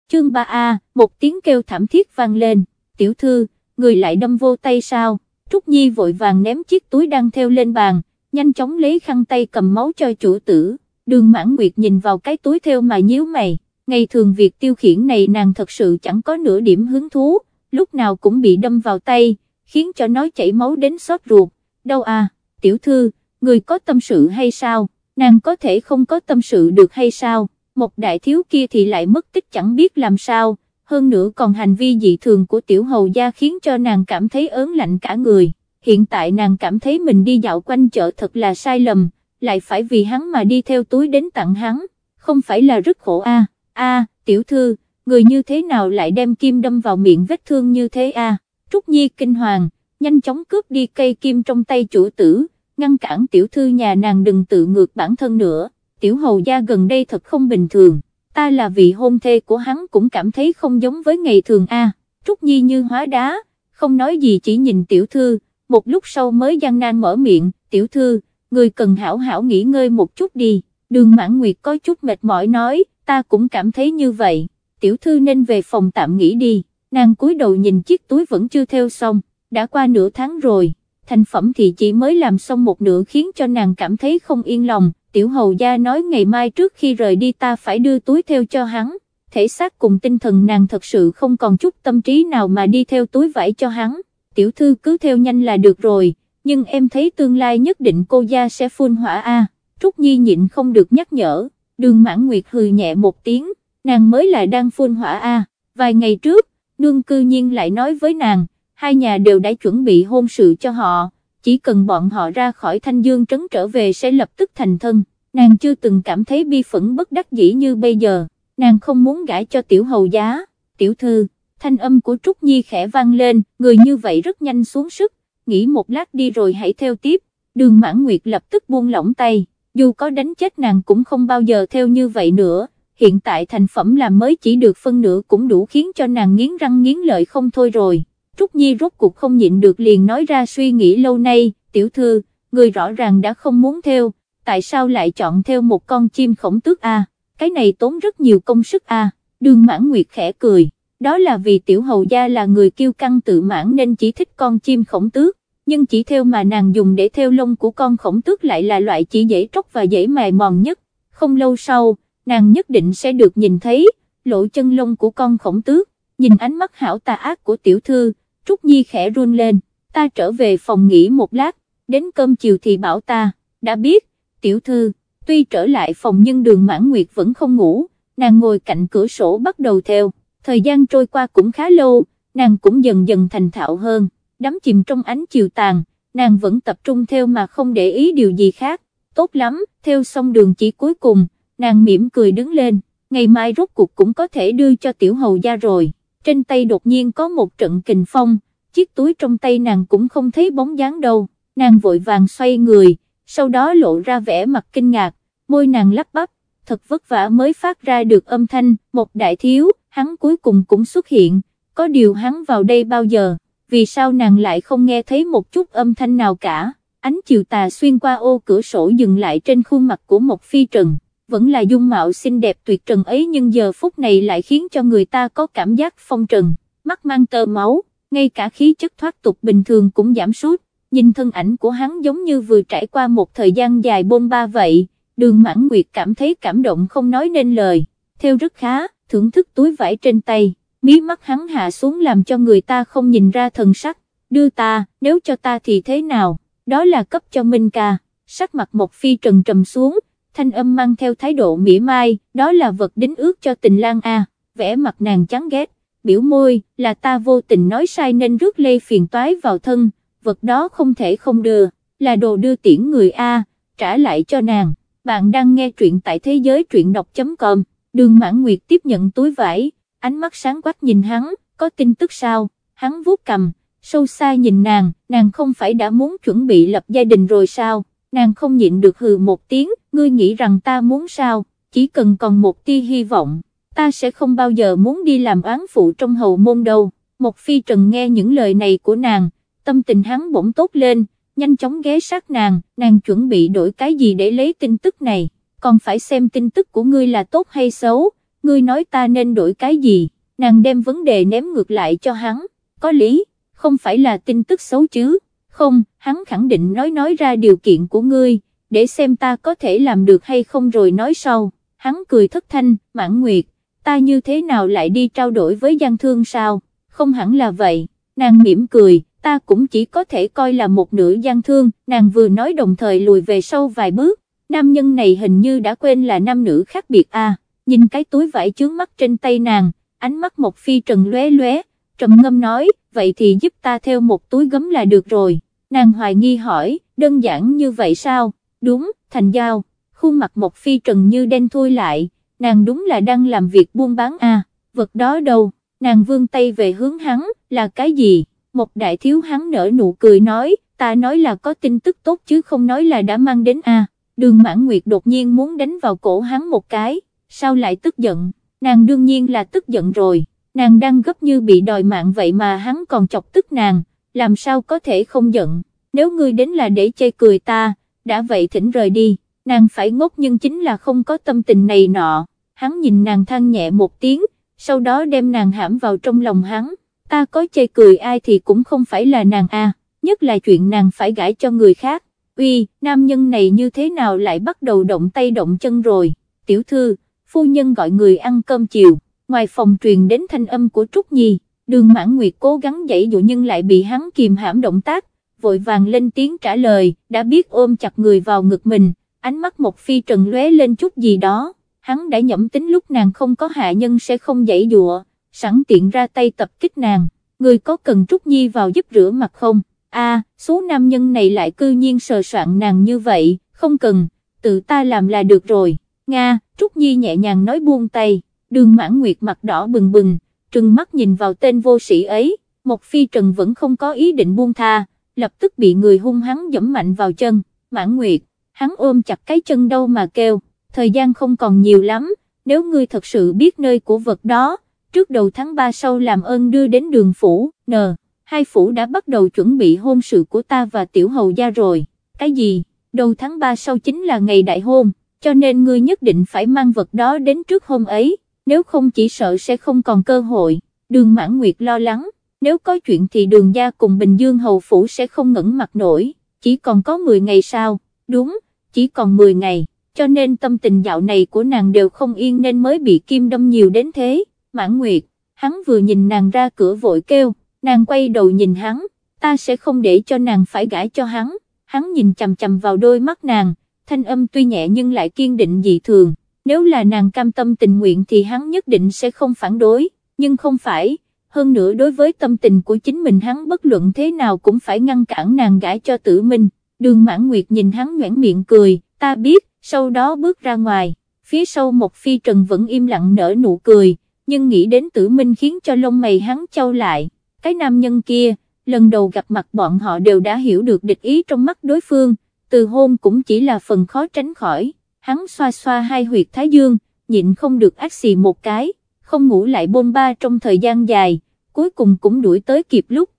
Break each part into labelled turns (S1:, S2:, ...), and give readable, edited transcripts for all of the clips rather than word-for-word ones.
S1: Chương 3A, một tiếng kêu thảm thiết vang lên, tiểu thư, người lại đâm vô tay sao? Trúc Nhi vội vàng ném chiếc túi đang theo lên bàn, nhanh chóng lấy khăn tay cầm máu cho chủ tử. Đường Mãn Nguyệt nhìn vào cái túi theo mà nhíu mày, ngày thường việc tiêu khiển này nàng thật sự chẳng có nửa điểm hứng thú, lúc nào cũng bị đâm vào tay, khiến cho nó chảy máu đến xót ruột. Đau à, tiểu thư, người có tâm sự hay sao? Nàng có thể không có tâm sự được hay sao? Một đại thiếu kia thì lại mất tích chẳng biết làm sao, hơn nữa còn hành vi dị thường của tiểu hầu gia khiến cho nàng cảm thấy ớn lạnh cả người. Hiện tại nàng cảm thấy mình đi dạo quanh chợ thật là sai lầm, lại phải vì hắn mà đi theo túi đến tặng hắn, không phải là rất khổ à? Tiểu thư, người như thế nào lại đem kim đâm vào miệng vết thương như thế à? Trúc Nhi kinh hoàng, nhanh chóng cướp đi cây kim trong tay chủ tử, ngăn cản tiểu thư nhà nàng đừng tự ngược bản thân nữa. Tiểu hầu gia gần đây thật không bình thường, ta là vị hôn thê của hắn cũng cảm thấy không giống với ngày thường a. Trúc Nhi như hóa đá, không nói gì chỉ nhìn tiểu thư, một lúc sau mới gian nan mở miệng, tiểu thư, người cần hảo hảo nghỉ ngơi một chút đi. Đường Mãn Nguyệt có chút mệt mỏi nói, ta cũng cảm thấy như vậy, tiểu thư nên về phòng tạm nghỉ đi. Nàng cúi đầu nhìn chiếc túi vẫn chưa theo xong, đã qua nửa tháng rồi, thành phẩm thì chỉ mới làm xong một nửa khiến cho nàng cảm thấy không yên lòng. Tiểu hầu gia nói ngày mai trước khi rời đi ta phải đưa túi theo cho hắn, thể xác cùng tinh thần nàng thật sự không còn chút tâm trí nào mà đi theo túi vải cho hắn. Tiểu thư cứ theo nhanh là được rồi, nhưng em thấy tương lai nhất định cô gia sẽ phun hỏa a. Trúc Nhi nhịn không được nhắc nhở. Đường Mãn Nguyệt hừ nhẹ một tiếng, nàng mới là đang phun hỏa a. Vài ngày trước, nương cư nhiên lại nói với nàng, hai nhà đều đã chuẩn bị hôn sự cho họ, chỉ cần bọn họ ra khỏi Thanh Dương trấn trở về sẽ lập tức thành thân. Nàng chưa từng cảm thấy bi phẫn bất đắc dĩ như bây giờ, nàng không muốn gả cho tiểu hầu giá. Tiểu thư, thanh âm của Trúc Nhi khẽ vang lên, người như vậy rất nhanh xuống sức, nghỉ một lát đi rồi hãy theo tiếp. Đường Mãn Nguyệt lập tức buông lỏng tay, dù có đánh chết nàng cũng không bao giờ theo như vậy nữa, hiện tại thành phẩm làm mới chỉ được phân nửa cũng đủ khiến cho nàng nghiến răng nghiến lợi không thôi rồi. Trúc Nhi rốt cuộc không nhịn được liền nói ra suy nghĩ lâu nay, tiểu thư, người rõ ràng đã không muốn theo, tại sao lại chọn theo một con chim khổng tước a? Cái này tốn rất nhiều công sức a. Đường Mãn Nguyệt khẽ cười, đó là vì tiểu hầu gia là người kiêu căng tự mãn nên chỉ thích con chim khổng tước, nhưng chỉ theo mà nàng dùng để theo lông của con khổng tước lại là loại chỉ dễ tróc và dễ mài mòn nhất. Không lâu sau, nàng nhất định sẽ được nhìn thấy lỗ chân lông của con khổng tước. Nhìn ánh mắt hảo tà ác của tiểu thư, Trúc Nhi khẽ run lên, ta trở về phòng nghỉ một lát, đến cơm chiều thì bảo ta. Đã biết, tiểu thư. Tuy trở lại phòng nhưng Đường Mãn Nguyệt vẫn không ngủ, nàng ngồi cạnh cửa sổ bắt đầu theo. Thời gian trôi qua cũng khá lâu, nàng cũng dần dần thành thạo hơn, đắm chìm trong ánh chiều tàn, nàng vẫn tập trung theo mà không để ý điều gì khác. Tốt lắm, theo xong đường chỉ cuối cùng, nàng mỉm cười đứng lên, ngày mai rốt cuộc cũng có thể đưa cho tiểu hầu gia rồi. Trên tay đột nhiên có một trận kình phong, chiếc túi trong tay nàng cũng không thấy bóng dáng đâu, nàng vội vàng xoay người, sau đó lộ ra vẻ mặt kinh ngạc, môi nàng lắp bắp, thật vất vả mới phát ra được âm thanh, một đại thiếu, hắn cuối cùng cũng xuất hiện, có điều hắn vào đây bao giờ, vì sao nàng lại không nghe thấy một chút âm thanh nào cả. Ánh chiều tà xuyên qua ô cửa sổ dừng lại trên khuôn mặt của một phi trần, vẫn là dung mạo xinh đẹp tuyệt trần ấy nhưng giờ phút này lại khiến cho người ta có cảm giác phong trần, mắt mang tơ máu, ngay cả khí chất thoát tục bình thường cũng giảm sút. Nhìn thân ảnh của hắn giống như vừa trải qua một thời gian dài bôn ba vậy, Đường Mãn Nguyệt cảm thấy cảm động không nói nên lời, theo rất khá, thưởng thức túi vải trên tay, mí mắt hắn hạ xuống làm cho người ta không nhìn ra thần sắc, đưa ta, nếu cho ta thì thế nào, đó là cấp cho Minh ca. Sắc mặt một phi trần trầm xuống, thanh âm mang theo thái độ mỉa mai, đó là vật đính ước cho tình lang a. Vẻ mặt nàng chán ghét, biểu môi, là ta vô tình nói sai nên rước lây phiền toái vào thân, vật đó không thể không đưa, là đồ đưa tiễn người a, trả lại cho nàng. Bạn đang nghe truyện tại thế giới truyện đọc.com. Đường Mãn Nguyệt tiếp nhận túi vải, ánh mắt sáng quắc nhìn hắn, có tin tức sao? Hắn vuốt cằm, sâu xa nhìn nàng không phải đã muốn chuẩn bị lập gia đình rồi sao? Nàng không nhịn được hừ một tiếng, ngươi nghĩ rằng ta muốn sao? Chỉ cần còn một tia hy vọng, ta sẽ không bao giờ muốn đi làm oán phụ trong hầu môn đâu. Một phi trần nghe những lời này của nàng, tâm tình hắn bỗng tốt lên, nhanh chóng ghé sát nàng chuẩn bị đổi cái gì để lấy tin tức này, còn phải xem tin tức của ngươi là tốt hay xấu, ngươi nói ta nên đổi cái gì? Nàng đem vấn đề ném ngược lại cho hắn, có lý, không phải là tin tức xấu chứ? Không, hắn khẳng định nói ra điều kiện của ngươi, để xem ta có thể làm được hay không rồi nói sau. Hắn cười thất thanh, Mãn Nguyệt, ta như thế nào lại đi trao đổi với gian thương sao? Không hẳn là vậy, nàng mỉm cười, ta cũng chỉ có thể coi là một nửa gian thương. Nàng vừa nói đồng thời lùi về sau vài bước, nam nhân này hình như đã quên là nam nữ khác biệt à. Nhìn cái túi vải chướng mắt trên tay nàng, ánh mắt Mộc Phi Trần lóe lóe, trầm ngâm nói, vậy thì giúp ta theo một túi gấm là được rồi. Nàng hoài nghi hỏi, đơn giản như vậy sao? Đúng, thành giao. Khuôn mặt Mộc Phi Trần như đen thui lại, nàng đúng là đang làm việc buôn bán à, vật đó đâu? Nàng vươn tay về hướng hắn, là cái gì? Một đại thiếu hắn nở nụ cười nói, ta nói là có tin tức tốt chứ không nói là đã mang đến à. Đường Mãn Nguyệt đột nhiên muốn đánh vào cổ hắn một cái, sao lại tức giận? Nàng đương nhiên là tức giận rồi, nàng đang gấp như bị đòi mạng vậy mà hắn còn chọc tức nàng, làm sao có thể không giận? Nếu ngươi đến là để chê cười ta, đã vậy thỉnh rời đi. Nàng phải ngốc nhưng chính là không có tâm tình này nọ. Hắn nhìn nàng than nhẹ một tiếng, sau đó đem nàng hãm vào trong lòng hắn. Ta có chê cười ai thì cũng không phải là nàng à, nhất là chuyện nàng phải gả cho người khác. Uy, nam nhân này như thế nào lại bắt đầu động tay động chân rồi? Tiểu thư, phu nhân gọi người ăn cơm chiều. Ngoài phòng truyền đến thanh âm của Trúc Nhi. Đường Mãn Nguyệt cố gắng giãy dụ nhưng lại bị hắn kìm hãm động tác, vội vàng lên tiếng trả lời, đã biết ôm chặt người vào ngực mình. Ánh mắt Mộc Phi Trần lóe lên chút gì đó, hắn đã nhẩm tính lúc nàng không có hạ nhân sẽ không giãy dụa, sẵn tiện ra tay tập kích nàng. Người có cần Trúc Nhi vào giúp rửa mặt không? Số nam nhân này lại cư nhiên sờ soạn nàng như vậy, không cần, tự ta làm là được rồi. Nga, Trúc Nhi nhẹ nhàng nói buông tay. Đường Mãn Nguyệt mặt đỏ bừng bừng, trừng mắt nhìn vào tên vô sĩ ấy. Mộc Phi Trần vẫn không có ý định buông tha, lập tức bị người hung hắn giẫm mạnh vào chân. Mãn Nguyệt, hắn ôm chặt cái chân đâu mà kêu, thời gian không còn nhiều lắm, nếu ngươi thật sự biết nơi của vật đó, trước đầu tháng 3 sau làm ơn đưa đến Đường phủ, hai phủ đã bắt đầu chuẩn bị hôn sự của ta và tiểu hầu gia rồi. Cái gì? Đầu tháng 3 sau chính là ngày đại hôn, cho nên ngươi nhất định phải mang vật đó đến trước hôm ấy, nếu không chỉ sợ sẽ không còn cơ hội. Đường Mãn Nguyệt lo lắng, nếu có chuyện thì Đường gia cùng Bình Dương hầu phủ sẽ không ngẩng mặt nổi, chỉ còn có 10 ngày sao? Đúng, chỉ còn 10 ngày, cho nên tâm tình dạo này của nàng đều không yên nên mới bị kim đâm nhiều đến thế. Mãn Nguyệt, hắn vừa nhìn nàng ra cửa vội kêu, nàng quay đầu nhìn hắn, ta sẽ không để cho nàng phải gả cho hắn. Hắn nhìn chằm chằm vào đôi mắt nàng, thanh âm tuy nhẹ nhưng lại kiên định dị thường, nếu là nàng cam tâm tình nguyện thì hắn nhất định sẽ không phản đối, nhưng không phải, hơn nữa đối với tâm tình của chính mình hắn bất luận thế nào cũng phải ngăn cản nàng gả cho Tử Minh. Đường Mãn Nguyệt nhìn hắn nhoẻn miệng cười, ta biết, sau đó bước ra ngoài, phía sau Mộc Phi Trần vẫn im lặng nở nụ cười, nhưng nghĩ đến Tử Minh khiến cho lông mày hắn chau lại, cái nam nhân kia, lần đầu gặp mặt bọn họ đều đã hiểu được địch ý trong mắt đối phương, từ hôn cũng chỉ là phần khó tránh khỏi. Hắn xoa xoa hai huyệt thái dương, nhịn không được ác xì một cái, không ngủ lại bôn ba trong thời gian dài, cuối cùng cũng đuổi tới kịp lúc.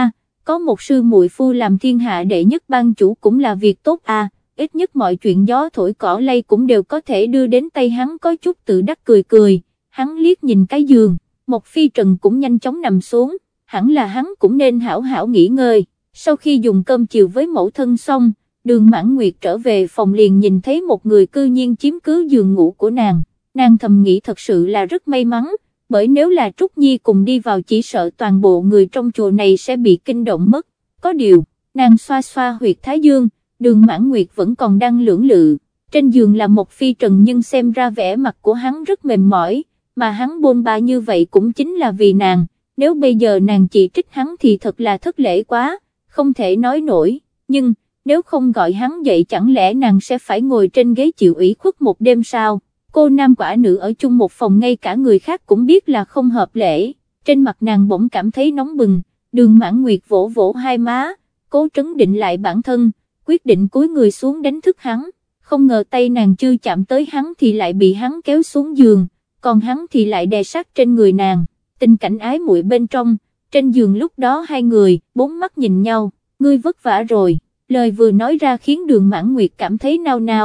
S1: Có một sư muội phu làm thiên hạ đệ nhất ban chủ cũng là việc tốt ít nhất mọi chuyện gió thổi cỏ lay cũng đều có thể đưa đến tay hắn. Có chút tự đắc cười cười, hắn liếc nhìn cái giường, Mộc Phi Trần cũng nhanh chóng nằm xuống, hẳn là hắn cũng nên hảo hảo nghỉ ngơi. Sau khi dùng cơm chiều với mẫu thân xong, Đường Mãn Nguyệt trở về phòng liền nhìn thấy một người cư nhiên chiếm cứ giường ngủ của nàng, nàng thầm nghĩ thật sự là rất may mắn, bởi nếu là Trúc Nhi cùng đi vào chỉ sợ toàn bộ người trong chùa này sẽ bị kinh động mất. Có điều, nàng xoa xoa huyệt thái dương, Đường Mãn Nguyệt vẫn còn đang lưỡng lự, trên giường là Mộc Phi Trần nhưng xem ra vẻ mặt của hắn rất mềm mỏi, mà hắn bôn ba như vậy cũng chính là vì nàng, nếu bây giờ nàng chỉ trích hắn thì thật là thất lễ quá, không thể nói nổi, nhưng nếu không gọi hắn dậy chẳng lẽ nàng sẽ phải ngồi trên ghế chịu ủy khuất một đêm sao? Cô nam quả nữ ở chung một phòng ngay cả người khác cũng biết là không hợp lễ, trên mặt nàng bỗng cảm thấy nóng bừng. Đường Mãn Nguyệt vỗ vỗ hai má, cố trấn định lại bản thân, quyết định cúi người xuống đánh thức hắn, không ngờ tay nàng chưa chạm tới hắn thì lại bị hắn kéo xuống giường, còn hắn thì lại đè sát trên người nàng, tình cảnh ái muội bên trong. Trên giường lúc đó hai người, bốn mắt nhìn nhau, ngươi vất vả rồi, lời vừa nói ra khiến Đường Mãn Nguyệt cảm thấy nao nao,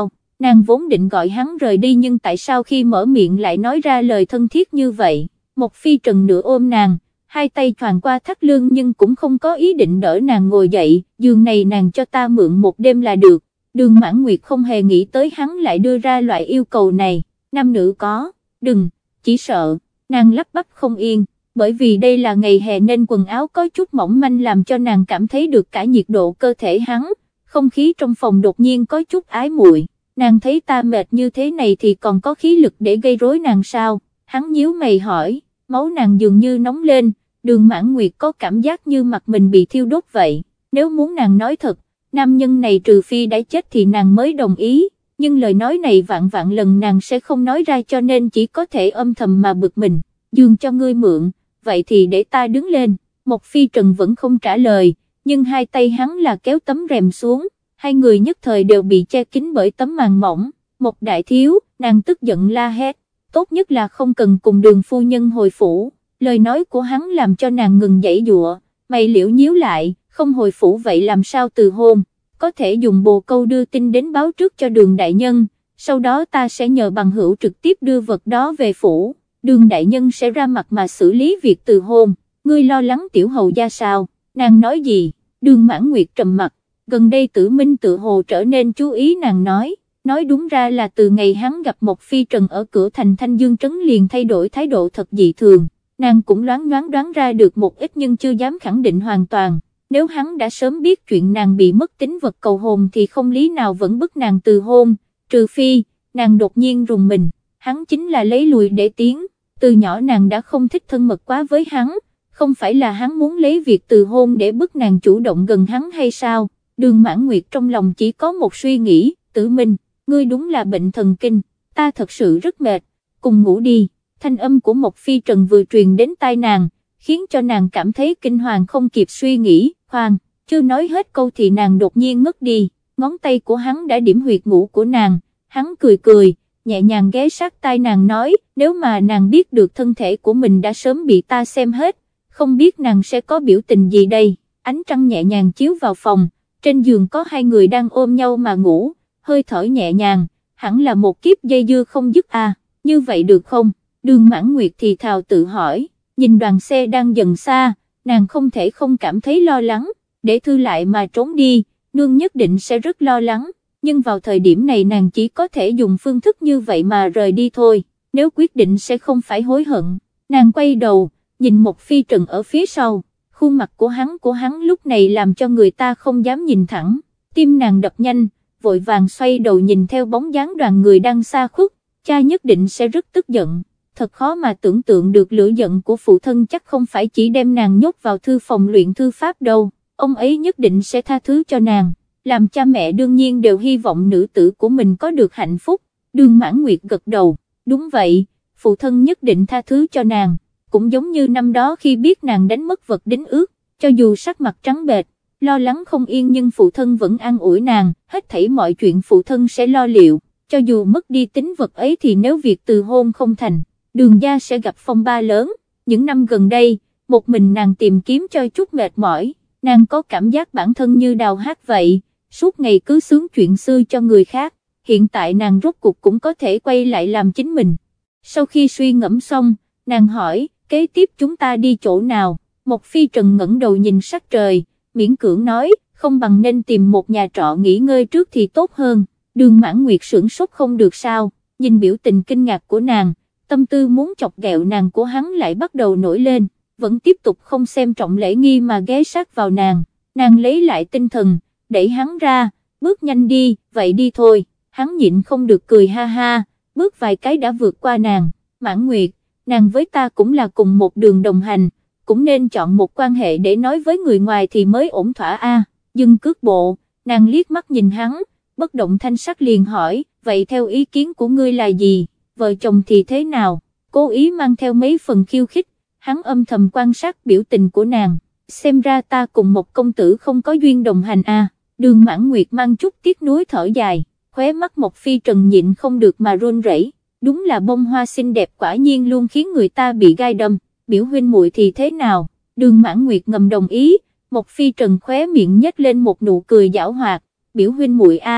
S1: nàng vốn định gọi hắn rời đi nhưng tại sao khi mở miệng lại nói ra lời thân thiết như vậy. Một Phi Trần nửa ôm nàng, hai tay choàng qua thắt lưng nhưng cũng không có ý định đỡ nàng ngồi dậy, giường này nàng cho ta mượn một đêm là được. Đường Mãn Nguyệt không hề nghĩ tới hắn lại đưa ra loại yêu cầu này, nam nữ có, đừng, chỉ sợ, nàng lắp bắp không yên, bởi vì đây là ngày hè nên quần áo có chút mỏng manh làm cho nàng cảm thấy được cả nhiệt độ cơ thể hắn, không khí trong phòng đột nhiên có chút ái muội. Nàng thấy ta mệt như thế này thì còn có khí lực để gây rối nàng sao, hắn nhíu mày hỏi, máu nàng dường như nóng lên, Đường Mãn Nguyệt có cảm giác như mặt mình bị thiêu đốt vậy, nếu muốn nàng nói thật, nam nhân này trừ phi đã chết thì nàng mới đồng ý, nhưng lời nói này vạn vạn lần nàng sẽ không nói ra cho nên chỉ có thể âm thầm mà bực mình, giường cho ngươi mượn, vậy thì để ta đứng lên, Một Phi Trần vẫn không trả lời, nhưng hai tay hắn là kéo tấm rèm xuống, hai người nhất thời đều bị che kín bởi tấm màn mỏng. Một đại thiếu, nàng tức giận la hét, tốt nhất là không cần cùng Đường phu nhân hồi phủ, lời nói của hắn làm cho nàng ngừng giãy giụa, mày liễu nhíu lại, không hồi phủ vậy làm sao từ hôn, có thể dùng bồ câu đưa tin đến báo trước cho Đường đại nhân, sau đó ta sẽ nhờ bằng hữu trực tiếp đưa vật đó về phủ, Đường đại nhân sẽ ra mặt mà xử lý việc từ hôn, ngươi lo lắng tiểu hầu gia sao, nàng nói gì, Đường Mãn Nguyệt trầm mặt, gần đây Tử Minh tự hồ trở nên chú ý nàng nói đúng ra là từ ngày hắn gặp Một Phi Trần ở cửa thành Thanh Dương Trấn liền thay đổi thái độ thật dị thường, nàng cũng loáng loáng đoán ra được một ít nhưng chưa dám khẳng định hoàn toàn, nếu hắn đã sớm biết chuyện nàng bị mất tính vật cầu hồn thì không lý nào vẫn bức nàng từ hôn, trừ phi, nàng đột nhiên rùng mình, hắn chính là lấy lùi để tiến, từ nhỏ nàng đã không thích thân mật quá với hắn, không phải là hắn muốn lấy việc từ hôn để bức nàng chủ động gần hắn hay sao, Đường Mãn Nguyệt trong lòng chỉ có một suy nghĩ, Tử Minh, ngươi đúng là bệnh thần kinh, ta thật sự rất mệt, cùng ngủ đi, thanh âm của Một Phi Trần vừa truyền đến tai nàng, khiến cho nàng cảm thấy kinh hoàng không kịp suy nghĩ, khoan, chưa nói hết câu thì nàng đột nhiên ngất đi, ngón tay của hắn đã điểm huyệt ngủ của nàng, hắn cười cười, nhẹ nhàng ghé sát tai nàng nói, nếu mà nàng biết được thân thể của mình đã sớm bị ta xem hết, không biết nàng sẽ có biểu tình gì đây, ánh trăng nhẹ nhàng chiếu vào phòng, trên giường có hai người đang ôm nhau mà ngủ, hơi thở nhẹ nhàng, hẳn là một kiếp dây dưa không dứt à, như vậy được không? Đường Mãn Nguyệt thì thào tự hỏi, nhìn đoàn xe đang dần xa, nàng không thể không cảm thấy lo lắng, để Thư lại mà trốn đi, nương nhất định sẽ rất lo lắng, nhưng vào thời điểm này nàng chỉ có thể dùng phương thức như vậy mà rời đi thôi, nếu quyết định sẽ không phải hối hận, nàng quay đầu, nhìn Một Phi Trần ở phía sau, khuôn mặt của hắn lúc này làm cho người ta không dám nhìn thẳng, tim nàng đập nhanh, vội vàng xoay đầu nhìn theo bóng dáng đoàn người đang xa khuất, cha nhất định sẽ rất tức giận, thật khó mà tưởng tượng được lửa giận của phụ thân chắc không phải chỉ đem nàng nhốt vào thư phòng luyện thư pháp đâu, ông ấy nhất định sẽ tha thứ cho nàng, làm cha mẹ đương nhiên đều hy vọng nữ tử của mình có được hạnh phúc, Đường Mãn Nguyệt gật đầu, đúng vậy, phụ thân nhất định tha thứ cho nàng, cũng giống như năm đó khi biết nàng đánh mất vật đính ước, cho dù sắc mặt trắng bệch, lo lắng không yên nhưng phụ thân vẫn an ủi nàng, hết thảy mọi chuyện phụ thân sẽ lo liệu, cho dù mất đi tính vật ấy thì nếu việc từ hôn không thành, Đường gia sẽ gặp phong ba lớn, những năm gần đây, một mình nàng tìm kiếm cho chút mệt mỏi, nàng có cảm giác bản thân như đào hát vậy, suốt ngày cứ sướng chuyện xưa cho người khác, hiện tại nàng rốt cuộc cũng có thể quay lại làm chính mình. Sau khi suy ngẫm xong, nàng hỏi, kế tiếp chúng ta đi chỗ nào? Một Phi Trần ngẩng đầu nhìn sắc trời, miễn cưỡng nói, không bằng nên tìm một nhà trọ nghỉ ngơi trước thì tốt hơn. Đường Mãn Nguyệt sửng sốt không được sao, nhìn biểu tình kinh ngạc của nàng, tâm tư muốn chọc ghẹo nàng của hắn lại bắt đầu nổi lên, vẫn tiếp tục không xem trọng lễ nghi mà ghé sát vào nàng lấy lại tinh thần, đẩy hắn ra, bước nhanh đi, vậy đi thôi, hắn nhịn không được cười ha ha, bước vài cái đã vượt qua nàng, Mãn Nguyệt, nàng với ta cũng là cùng một đường đồng hành, cũng nên chọn một quan hệ để nói với người ngoài thì mới ổn thỏa a. Dừng cước bộ, nàng liếc mắt nhìn hắn, bất động thanh sắc liền hỏi, vậy theo ý kiến của ngươi là gì, vợ chồng thì thế nào, cố ý mang theo mấy phần khiêu khích, hắn âm thầm quan sát biểu tình của nàng, xem ra ta cùng một công tử không có duyên đồng hành a. Đường Mãn Nguyệt mang chút tiếc nuối thở dài, khóe mắt Một Phi Trần nhịn không được mà run rẩy, đúng là bông hoa xinh đẹp quả nhiên luôn khiến người ta bị gai đâm, biểu huynh muội thì thế nào, Đường Mãn Nguyệt ngầm đồng ý, Một Phi Trần khóe miệng nhếch lên một nụ cười giảo hoạt, biểu huynh muội a,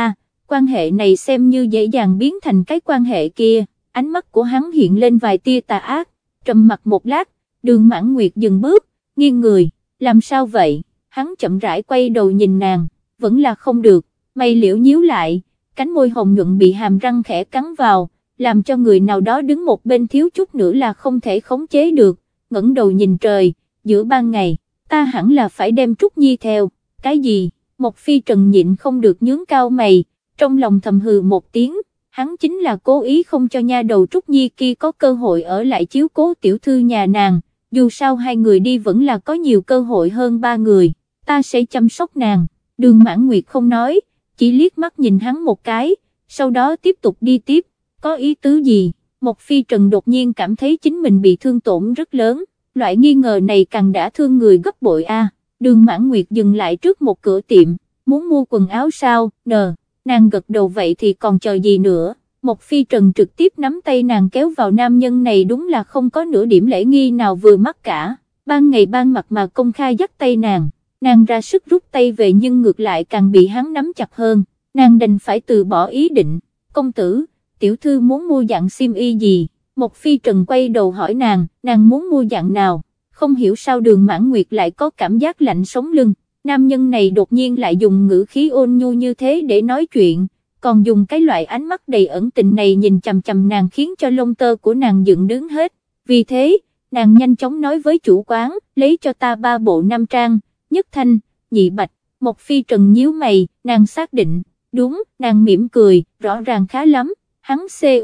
S1: quan hệ này xem như dễ dàng biến thành cái quan hệ kia. Ánh mắt của hắn hiện lên vài tia tà ác, trầm mặc một lát, Đường Mãn Nguyệt dừng bước, nghiêng người, làm sao vậy, hắn chậm rãi quay đầu nhìn nàng, vẫn là không được, mày liễu nhíu lại, cánh môi hồng nhuận bị hàm răng khẽ cắn vào, làm cho người nào đó đứng một bên thiếu chút nữa là không thể khống chế được, ngẩng đầu nhìn trời, giữa ban ngày, ta hẳn là phải đem Trúc Nhi theo, cái gì, Mộc Phi Trần nhịn không được nhướng cao mày, trong lòng thầm hừ một tiếng, hắn chính là cố ý không cho nha đầu Trúc Nhi kia có cơ hội ở lại chiếu cố tiểu thư nhà nàng, dù sao hai người đi vẫn là có nhiều cơ hội hơn ba người, ta sẽ chăm sóc nàng. Đường Mãn Nguyệt không nói, chỉ liếc mắt nhìn hắn một cái, sau đó tiếp tục đi tiếp, có ý tứ gì? Mộc Phi Trần đột nhiên cảm thấy chính mình bị thương tổn rất lớn, loại nghi ngờ này càng đã thương người gấp bội a. Đường Mãn Nguyệt dừng lại trước một cửa tiệm, muốn mua quần áo sao, nàng gật đầu vậy thì còn chờ gì nữa. Mộc Phi Trần trực tiếp nắm tay nàng kéo vào, nam nhân này đúng là không có nửa điểm lễ nghi nào vừa mắt cả, ban ngày ban mặt mà công khai dắt tay nàng ra sức rút tay về nhưng ngược lại càng bị hắn nắm chặt hơn, nàng đành phải từ bỏ ý định. Công tử, tiểu thư muốn mua dạng xiêm y gì? Mộc Phi Trần quay đầu hỏi nàng muốn mua dạng nào? Không hiểu sao Đường Mãn Nguyệt lại có cảm giác lạnh sống lưng, nam nhân này đột nhiên lại dùng ngữ khí ôn nhu như thế để nói chuyện, còn dùng cái loại ánh mắt đầy ẩn tình này nhìn chằm chằm nàng khiến cho lông tơ của nàng dựng đứng hết, vì thế, nàng nhanh chóng nói với chủ quán, lấy cho ta 3 bộ nam trang, nhất thanh, nhị bạch. Mộc Phi Trần nhíu mày, nàng xác định, đúng, nàng mỉm cười, rõ ràng khá lắm, hắn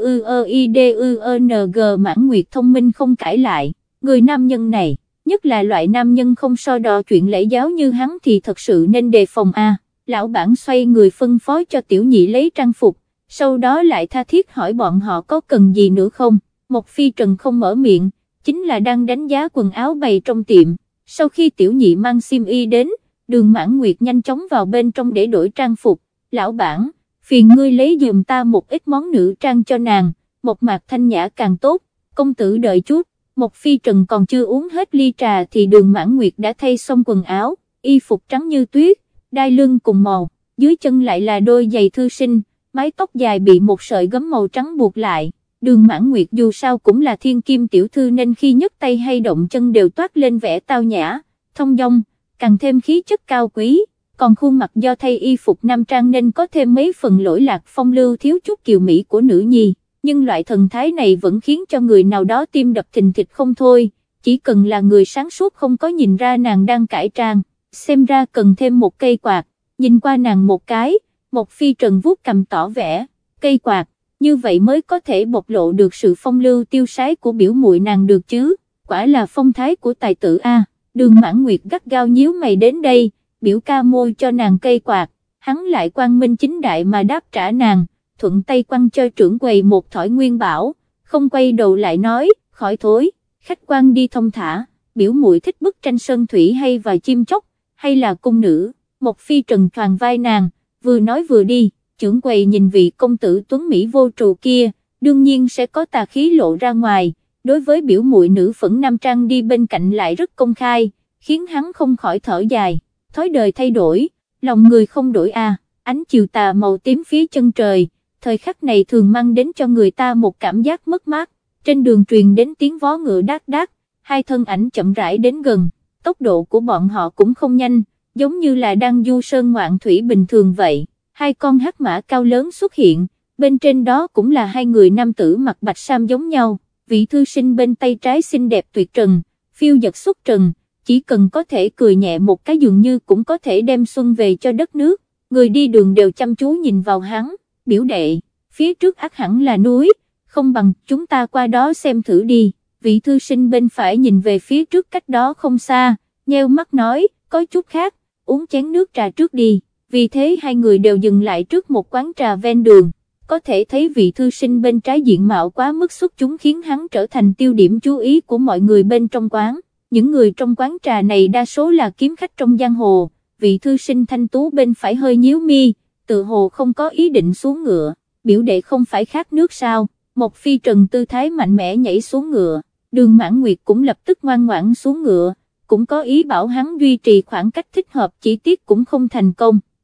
S1: CUEIDUNG. Mãn Nguyệt thông minh không cãi lại, người nam nhân này, nhất là loại nam nhân không so đo chuyện lễ giáo như hắn thì thật sự nên đề phòng a. Lão bản xoay người phân phối cho tiểu nhị lấy trang phục, sau đó lại tha thiết hỏi bọn họ có cần gì nữa không. Mộc Phi Trần không mở miệng, chính là đang đánh giá quần áo bày trong tiệm. Sau khi tiểu nhị mang xiêm y đến, Đường Mãn Nguyệt nhanh chóng vào bên trong để đổi trang phục. Lão bản, phiền ngươi lấy giùm ta một ít món nữ trang cho nàng, một mạc thanh nhã càng tốt. Công tử đợi chút. Mộc Phi Trần còn chưa uống hết ly trà thì Đường Mãn Nguyệt đã thay xong quần áo, y phục trắng như tuyết, đai lưng cùng màu, dưới chân lại là đôi giày thư sinh, mái tóc dài bị một sợi gấm màu trắng buộc lại. Đường Mãn Nguyệt dù sao cũng là thiên kim tiểu thư nên khi nhấc tay hay động chân đều toát lên vẻ tao nhã, thông dong, càng thêm khí chất cao quý, còn khuôn mặt do thay y phục nam trang nên có thêm mấy phần lỗi lạc phong lưu thiếu chút kiều mỹ của nữ nhi, nhưng loại thần thái này vẫn khiến cho người nào đó tim đập thình thịch không thôi, chỉ cần là người sáng suốt không có nhìn ra nàng đang cải trang, xem ra cần thêm một cây quạt. Nhìn qua nàng một cái, Mộc Phi Trần vuốt cằm tỏ vẻ, cây quạt, như vậy mới có thể bộc lộ được sự phong lưu tiêu sái của biểu muội nàng được chứ, quả là phong thái của tài tử a. Đường Mãn Nguyệt gắt gao nhíu mày đến đây, biểu ca môi cho nàng cây quạt, hắn lại quang minh chính đại mà đáp trả nàng, thuận tay quăng cho trưởng quầy một thỏi nguyên bảo, không quay đầu lại nói, khỏi thối, khách quan đi thông thả, biểu muội thích bức tranh sơn thủy hay và chim chóc, hay là cung nữ. Mộc Phi Trần choàng vai nàng, vừa nói vừa đi, trưởng quầy nhìn vị công tử tuấn Mỹ vô trù kia, đương nhiên sẽ có tà khí lộ ra ngoài, đối với biểu muội nữ phẫn nam trang đi bên cạnh lại rất công khai, khiến hắn không khỏi thở dài, thói đời thay đổi, lòng người không đổi a. Ánh chiều tà màu tím phía chân trời, thời khắc này thường mang đến cho người ta một cảm giác mất mát, trên đường truyền đến tiếng vó ngựa đát đát, hai thân ảnh chậm rãi đến gần, tốc độ của bọn họ cũng không nhanh, giống như là đang du sơn ngoạn thủy bình thường vậy. Hai con hắc mã cao lớn xuất hiện, bên trên đó cũng là hai người nam tử mặc bạch sam giống nhau, vị thư sinh bên tay trái xinh đẹp tuyệt trần, phiêu dật xuất trần, chỉ cần có thể cười nhẹ một cái dường như cũng có thể đem xuân về cho đất nước, người đi đường đều chăm chú nhìn vào hắn, biểu đệ, phía trước ắt hẳn là núi, không bằng chúng ta qua đó xem thử đi. Vị thư sinh bên phải nhìn về phía trước cách đó không xa, nheo mắt nói, có chút khác, uống chén nước trà trước đi. Vì thế hai người đều dừng lại trước một quán trà ven đường, có thể thấy vị thư sinh bên trái diện mạo quá mức xuất chúng khiến hắn trở thành tiêu điểm chú ý của mọi người bên trong quán. Những người trong quán trà này đa số là kiếm khách trong giang hồ, vị thư sinh thanh tú bên phải hơi nhíu mi, tự hồ không có ý định xuống ngựa, biểu đệ không phải khát nước sao. Mộc Phi Trần tư thái mạnh mẽ nhảy xuống ngựa, Đường Mãn Nguyệt cũng lập tức ngoan ngoãn xuống ngựa, cũng có ý bảo hắn duy trì khoảng cách thích hợp, chỉ tiếc cũng không thành công. Phúc,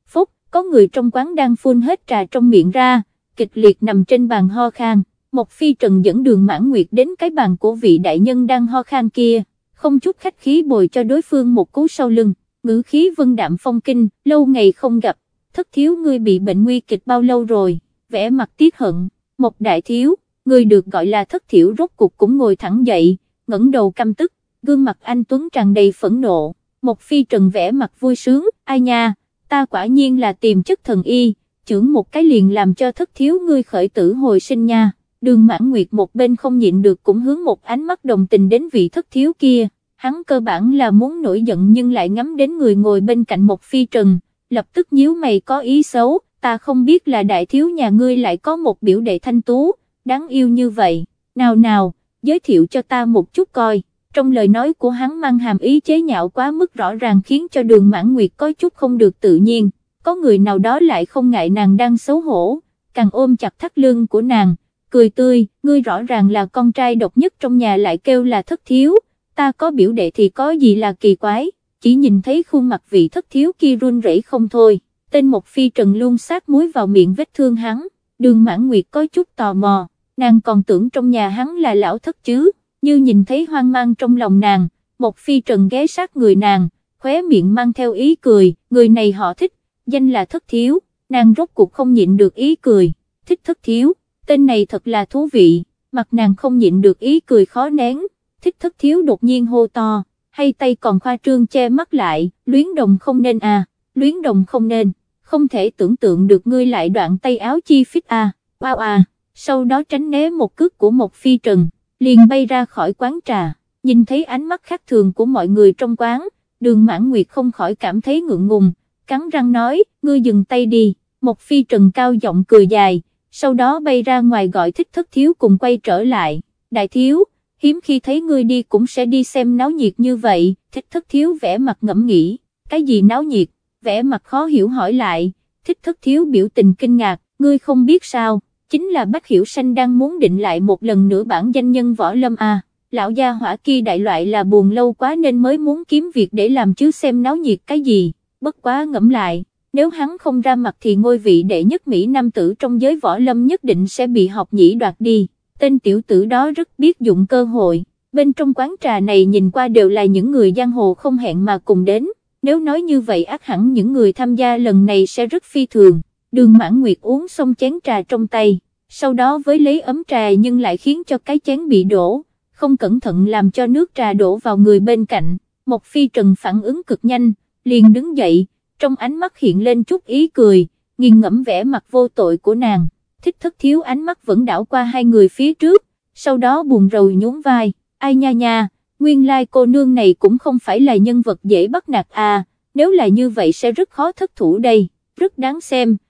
S1: có người trong quán đang phun hết trà trong miệng ra, kịch liệt nằm trên bàn ho khan. Một Phi Trần dẫn Đường Mãn Nguyệt đến cái bàn của vị đại nhân đang ho khan kia, không chút khách khí bồi cho đối phương một cú sau lưng, ngữ khí vân đạm phong kinh, lâu ngày không gặp, thất thiếu ngươi bị bệnh nguy kịch bao lâu rồi, vẻ mặt tiếc hận. Một đại thiếu, người được gọi là Thất Thiểu rốt cuộc cũng ngồi thẳng dậy, ngẩng đầu căm tức, gương mặt anh tuấn tràn đầy phẫn nộ. Một Phi Trần vẻ mặt vui sướng, ai nha, ta quả nhiên là tìm chất thần y, chưởng một cái liền làm cho thất thiếu ngươi khởi tử hồi sinh nha. Đường Mãn Nguyệt một bên không nhịn được cũng hướng một ánh mắt đồng tình đến vị thất thiếu kia, hắn cơ bản là muốn nổi giận nhưng lại ngắm đến người ngồi bên cạnh Một Phi Trần, lập tức nhíu mày có ý xấu, ta không biết là đại thiếu nhà ngươi lại có một biểu đệ thanh tú, đáng yêu như vậy, nào nào, giới thiệu cho ta một chút coi. Trong lời nói của hắn mang hàm ý chế nhạo quá mức rõ ràng khiến cho Đường Mãn Nguyệt có chút không được tự nhiên, có người nào đó lại không ngại nàng đang xấu hổ, càng ôm chặt thắt lưng của nàng, cười tươi, ngươi rõ ràng là con trai độc nhất trong nhà lại kêu là thất thiếu, ta có biểu đệ thì có gì là kỳ quái, chỉ nhìn thấy khuôn mặt vị thất thiếu kia run rẩy không thôi, tên Một Phi Trần luôn sát muối vào miệng vết thương hắn. Đường Mãn Nguyệt có chút tò mò, nàng còn tưởng trong nhà hắn là lão thất chứ, như nhìn thấy hoang mang trong lòng nàng, Một Phi Trần ghé sát người nàng, khóe miệng mang theo ý cười, người này họ Thích, danh là Thất Thiếu, nàng rốt cuộc không nhịn được ý cười, Thích Thất Thiếu, tên này thật là thú vị, mặt nàng không nhịn được ý cười khó nén, Thích Thất Thiếu đột nhiên hô to, hay tay còn khoa trương che mắt lại, luyến đồng không nên à, luyến đồng không nên, không thể tưởng tượng được ngươi lại đoạn tay áo chi phích à, wow à, sau đó tránh né một cước của Một Phi Trần, liền bay ra khỏi quán trà, nhìn thấy ánh mắt khác thường của mọi người trong quán, Đường Mãn Nguyệt không khỏi cảm thấy ngượng ngùng, cắn răng nói, ngươi dừng tay đi. Một Phi Trần cao giọng cười dài, sau đó bay ra ngoài gọi Thích Thất Thiếu cùng quay trở lại, đại thiếu, hiếm khi thấy ngươi đi cũng sẽ đi xem náo nhiệt như vậy. Thích Thất Thiếu vẻ mặt ngẫm nghĩ, cái gì náo nhiệt, vẻ mặt khó hiểu hỏi lại, Thích Thất Thiếu biểu tình kinh ngạc, ngươi không biết sao, chính là Bách Hiểu Sanh đang muốn định lại một lần nữa bản danh nhân võ lâm à, lão gia hỏa kia đại loại là buồn lâu quá nên mới muốn kiếm việc để làm chứ xem náo nhiệt cái gì, bất quá ngẫm lại, nếu hắn không ra mặt thì ngôi vị đệ nhất Mỹ nam tử trong giới võ lâm nhất định sẽ bị Học Nhĩ đoạt đi, tên tiểu tử đó rất biết dụng cơ hội, bên trong quán trà này nhìn qua đều là những người giang hồ không hẹn mà cùng đến, nếu nói như vậy ắt hẳn những người tham gia lần này sẽ rất phi thường. Đường Mãn Nguyệt uống xong chén trà trong tay, sau đó với lấy ấm trà nhưng lại khiến cho cái chén bị đổ, không cẩn thận làm cho nước trà đổ vào người bên cạnh. Một Phi Trần phản ứng cực nhanh, liền đứng dậy, trong ánh mắt hiện lên chút ý cười, nghiền ngẫm vẻ mặt vô tội của nàng. Thích Thất Thiếu ánh mắt vẫn đảo qua hai người phía trước, sau đó buồn rầu nhún vai, ai nha nha, nguyên lai cô nương này cũng không phải là nhân vật dễ bắt nạt à, nếu là như vậy sẽ rất khó thất thủ đây, rất đáng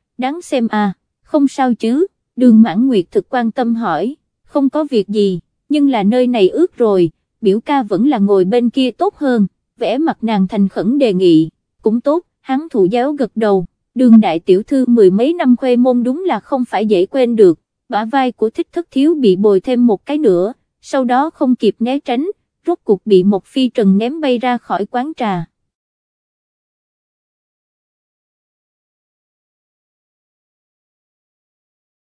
S1: xem à, không sao chứ. Đường Mãn Nguyệt thực quan tâm hỏi, không có việc gì, nhưng là nơi này ướt rồi, biểu ca vẫn là ngồi bên kia tốt hơn, vẻ mặt nàng thành khẩn đề nghị, cũng tốt, hắn thụ giáo gật đầu. Đường đại tiểu thư mười mấy năm khuê môn đúng là không phải dễ quên được, bả vai của Thích Thất Thiếu bị bồi thêm một cái nữa, sau đó không kịp né tránh, rốt cuộc bị Một Phi Trần ném bay ra khỏi quán trà.